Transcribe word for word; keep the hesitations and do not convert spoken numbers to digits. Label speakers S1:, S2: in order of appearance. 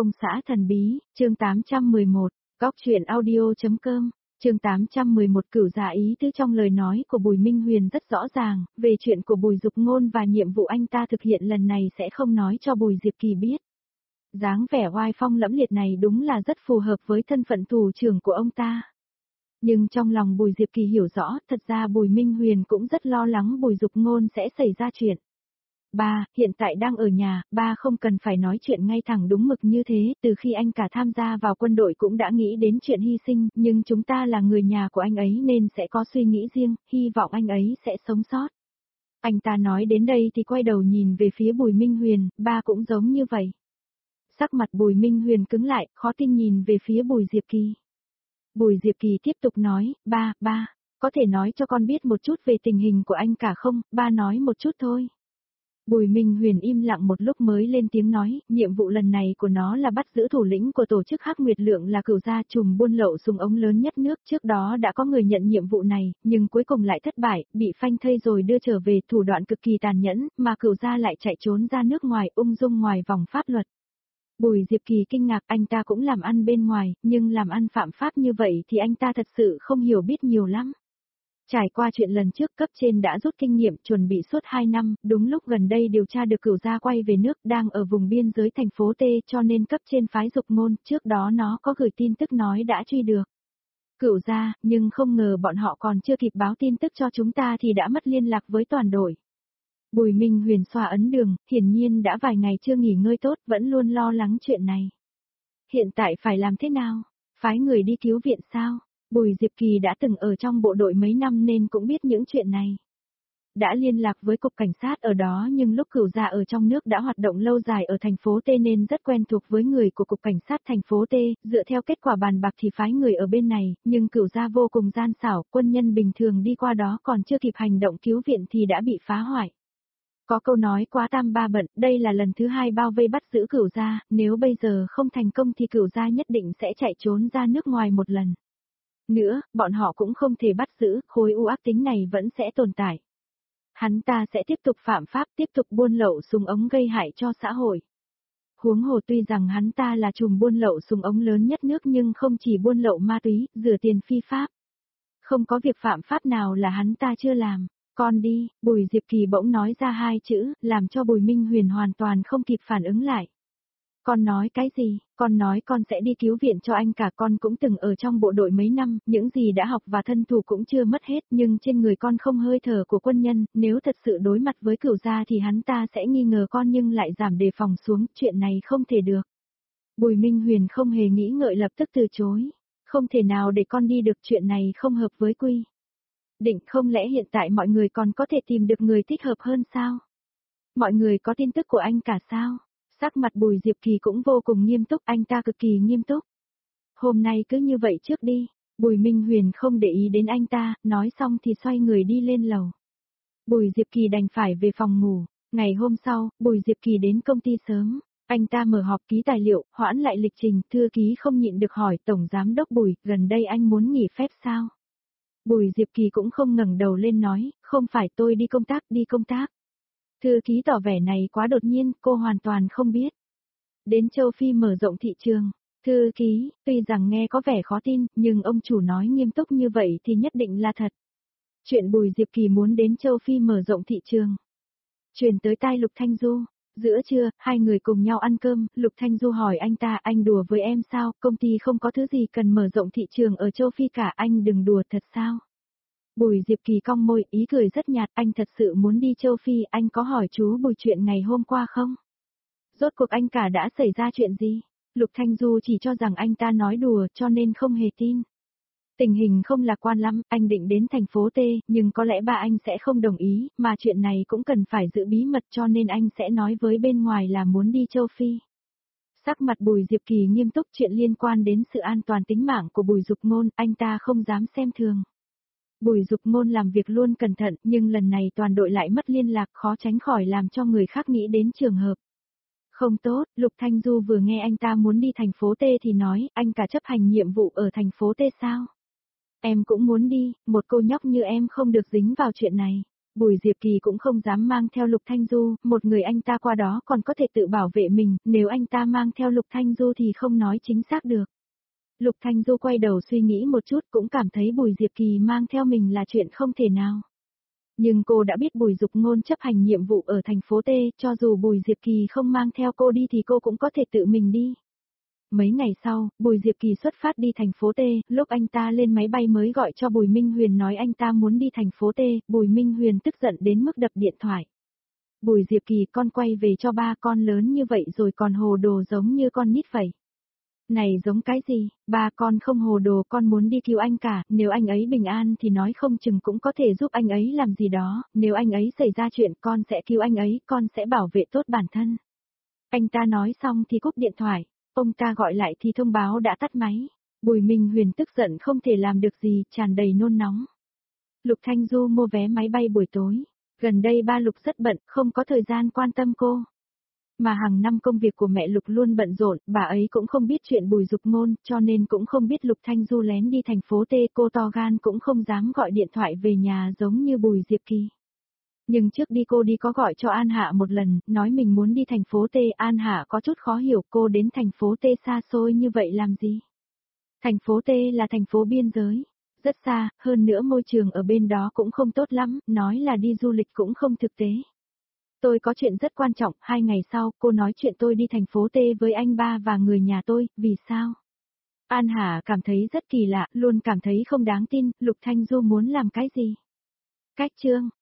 S1: Ông xã thần bí, chương tám trăm mười một, góc truyện audio.com, chương tám trăm mười một. Cửu Gia ý tứ trong lời nói của Bùi Minh Huyền rất rõ ràng, về chuyện của Bùi Dục Ngôn và nhiệm vụ anh ta thực hiện lần này sẽ không nói cho Bùi Diệp Kỳ biết. Dáng vẻ oai phong lẫm liệt này đúng là rất phù hợp với thân phận thủ trưởng của ông ta. Nhưng trong lòng Bùi Diệp Kỳ hiểu rõ, thật ra Bùi Minh Huyền cũng rất lo lắng Bùi Dục Ngôn sẽ xảy ra chuyện. Ba, hiện tại đang ở nhà, ba không cần phải nói chuyện ngay thẳng đúng mực như thế, từ khi anh cả tham gia vào quân đội cũng đã nghĩ đến chuyện hy sinh, nhưng chúng ta là người nhà của anh ấy nên sẽ có suy nghĩ riêng, hy vọng anh ấy sẽ sống sót. Anh ta nói đến đây thì quay đầu nhìn về phía Bùi Minh Huyền, ba cũng giống như vậy. Sắc mặt Bùi Minh Huyền cứng lại, khó tin nhìn về phía Bùi Diệp Kỳ. Bùi Diệp Kỳ tiếp tục nói, ba, ba, có thể nói cho con biết một chút về tình hình của anh cả không, ba nói một chút thôi. Bùi Minh Huyền im lặng một lúc mới lên tiếng nói, nhiệm vụ lần này của nó là bắt giữ thủ lĩnh của tổ chức Hắc Nguyệt Lượng là Cửu Gia trùm buôn lậu súng ống lớn nhất nước. Trước đó đã có người nhận nhiệm vụ này, nhưng cuối cùng lại thất bại, bị phanh thây rồi đưa trở về, thủ đoạn cực kỳ tàn nhẫn, mà Cửu Gia lại chạy trốn ra nước ngoài, ung dung ngoài vòng pháp luật. Bùi Diệp Kỳ kinh ngạc, anh ta cũng làm ăn bên ngoài, nhưng làm ăn phạm pháp như vậy thì anh ta thật sự không hiểu biết nhiều lắm. Trải qua chuyện lần trước, cấp trên đã rút kinh nghiệm, chuẩn bị suốt hai năm, đúng lúc gần đây điều tra được Cửu Gia quay về nước, đang ở vùng biên giới thành phố T, cho nên cấp trên phái Dục Ngôn, trước đó nó có gửi tin tức nói đã truy được Cửu Gia, nhưng không ngờ bọn họ còn chưa kịp báo tin tức cho chúng ta thì đã mất liên lạc với toàn đội. Bùi Minh Huyền xoa ấn đường, hiển nhiên đã vài ngày chưa nghỉ ngơi tốt, vẫn luôn lo lắng chuyện này. Hiện tại phải làm thế nào? Phái người đi cứu viện sao? Bùi Diệp Kỳ đã từng ở trong bộ đội mấy năm nên cũng biết những chuyện này. Đã liên lạc với cục cảnh sát ở đó, nhưng lúc Cửu Gia ở trong nước đã hoạt động lâu dài ở thành phố T nên rất quen thuộc với người của cục cảnh sát thành phố T, dựa theo kết quả bàn bạc thì phái người ở bên này, nhưng Cửu Gia vô cùng gian xảo, quân nhân bình thường đi qua đó còn chưa kịp hành động cứu viện thì đã bị phá hoại. Có câu nói quá tam ba bận, đây là lần thứ hai bao vây bắt giữ Cửu Gia, nếu bây giờ không thành công thì Cửu Gia nhất định sẽ chạy trốn ra nước ngoài một lần. Nữa, bọn họ cũng không thể bắt giữ, khối u ác tính này vẫn sẽ tồn tại. Hắn ta sẽ tiếp tục phạm pháp, tiếp tục buôn lậu súng ống gây hại cho xã hội. Huống hồ tuy rằng hắn ta là trùm buôn lậu súng ống lớn nhất nước nhưng không chỉ buôn lậu ma túy, rửa tiền phi pháp. Không có việc phạm pháp nào là hắn ta chưa làm. Con đi, Bùi Diệp Kỳ bỗng nói ra hai chữ, làm cho Bùi Minh Huyền hoàn toàn không kịp phản ứng lại. Con nói cái gì? Con nói con sẽ đi cứu viện cho anh cả, con cũng từng ở trong bộ đội mấy năm, những gì đã học và thân thủ cũng chưa mất hết, nhưng trên người con không hơi thở của quân nhân, nếu thật sự đối mặt với Cửu Gia thì hắn ta sẽ nghi ngờ con nhưng lại giảm đề phòng xuống, chuyện này không thể được. Bùi Minh Huyền không hề nghĩ ngợi lập tức từ chối. Không thể nào để con đi được, chuyện này không hợp với quy định, không lẽ hiện tại mọi người còn có thể tìm được người thích hợp hơn sao? Mọi người có tin tức của anh cả sao? Sắc mặt Bùi Diệp Kỳ cũng vô cùng nghiêm túc, anh ta cực kỳ nghiêm túc. Hôm nay cứ như vậy trước đi. Bùi Minh Huyền không để ý đến anh ta, nói xong thì xoay người đi lên lầu. Bùi Diệp Kỳ đành phải về phòng ngủ. Ngày hôm sau, Bùi Diệp Kỳ đến công ty sớm. Anh ta mở họp ký tài liệu, hoãn lại lịch trình, thư ký không nhịn được hỏi Tổng Giám đốc Bùi, gần đây anh muốn nghỉ phép sao? Bùi Diệp Kỳ cũng không ngẩng đầu lên nói, không phải, tôi đi công tác, đi công tác. Thư ký tỏ vẻ này quá đột nhiên, cô hoàn toàn không biết. Đến châu Phi mở rộng thị trường. Thư ký, tuy rằng nghe có vẻ khó tin, nhưng ông chủ nói nghiêm túc như vậy thì nhất định là thật. Chuyện Bùi Diệp Kỳ muốn đến châu Phi mở rộng thị trường. Truyền tới tai Lục Thanh Du. Giữa trưa, hai người cùng nhau ăn cơm, Lục Thanh Du hỏi anh ta, anh đùa với em sao, công ty không có thứ gì cần mở rộng thị trường ở châu Phi cả, anh đừng đùa thật sao? Bùi Diệp Kỳ cong môi, ý cười rất nhạt, anh thật sự muốn đi châu Phi, anh có hỏi chú Bùi chuyện ngày hôm qua không? Rốt cuộc anh cả đã xảy ra chuyện gì? Lục Thanh Du chỉ cho rằng anh ta nói đùa cho nên không hề tin. Tình hình không lạc quan lắm, anh định đến thành phố T, nhưng có lẽ ba anh sẽ không đồng ý, mà chuyện này cũng cần phải giữ bí mật cho nên anh sẽ nói với bên ngoài là muốn đi châu Phi. Sắc mặt Bùi Diệp Kỳ nghiêm túc, chuyện liên quan đến sự an toàn tính mạng của Bùi Dục Ngôn, anh ta không dám xem thường. Bùi Dục Ngôn làm việc luôn cẩn thận, nhưng lần này toàn đội lại mất liên lạc, khó tránh khỏi làm cho người khác nghĩ đến trường hợp không tốt. Lục Thanh Du vừa nghe anh ta muốn đi thành phố T thì nói, anh cả chấp hành nhiệm vụ ở thành phố T sao? Em cũng muốn đi, một cô nhóc như em không được dính vào chuyện này. Bùi Diệp Kỳ cũng không dám mang theo Lục Thanh Du, một người anh ta qua đó còn có thể tự bảo vệ mình, nếu anh ta mang theo Lục Thanh Du thì không nói chính xác được. Lục Thanh Du quay đầu suy nghĩ một chút cũng cảm thấy Bùi Diệp Kỳ mang theo mình là chuyện không thể nào. Nhưng cô đã biết Bùi Dục Ngôn chấp hành nhiệm vụ ở thành phố T, cho dù Bùi Diệp Kỳ không mang theo cô đi thì cô cũng có thể tự mình đi. Mấy ngày sau, Bùi Diệp Kỳ xuất phát đi thành phố T, lúc anh ta lên máy bay mới gọi cho Bùi Minh Huyền nói anh ta muốn đi thành phố T, Bùi Minh Huyền tức giận đến mức đập điện thoại. Bùi Diệp Kỳ, con quay về cho ba, con lớn như vậy rồi còn hồ đồ giống như con nít vậy. Này giống cái gì, ba con không hồ đồ, con muốn đi cứu anh cả, nếu anh ấy bình an thì nói không chừng cũng có thể giúp anh ấy làm gì đó, nếu anh ấy xảy ra chuyện con sẽ cứu anh ấy, con sẽ bảo vệ tốt bản thân. Anh ta nói xong thì cúp điện thoại, ông ta gọi lại thì thông báo đã tắt máy. Bùi Minh Huyền tức giận không thể làm được gì, tràn đầy nôn nóng. Lục Thanh Du mua vé máy bay buổi tối, gần đây ba Lục rất bận, không có thời gian quan tâm cô. Mà hàng năm công việc của mẹ Lục luôn bận rộn, bà ấy cũng không biết chuyện Bùi Dục Ngôn, cho nên cũng không biết Lục Thanh Du lén đi thành phố T, cô to gan cũng không dám gọi điện thoại về nhà giống như Bùi Diệp Kỳ. Nhưng trước đi cô đi có gọi cho An Hạ một lần, nói mình muốn đi thành phố T, An Hạ có chút khó hiểu cô đến thành phố T xa xôi như vậy làm gì. Thành phố T là thành phố biên giới, rất xa, hơn nữa môi trường ở bên đó cũng không tốt lắm, nói là đi du lịch cũng không thực tế. Tôi có chuyện rất quan trọng, hai ngày sau, cô nói chuyện tôi đi thành phố T với anh ba và người nhà tôi, vì sao? An Hà cảm thấy rất kỳ lạ, luôn cảm thấy không đáng tin, Lục Thanh Du muốn làm cái gì? Cách chương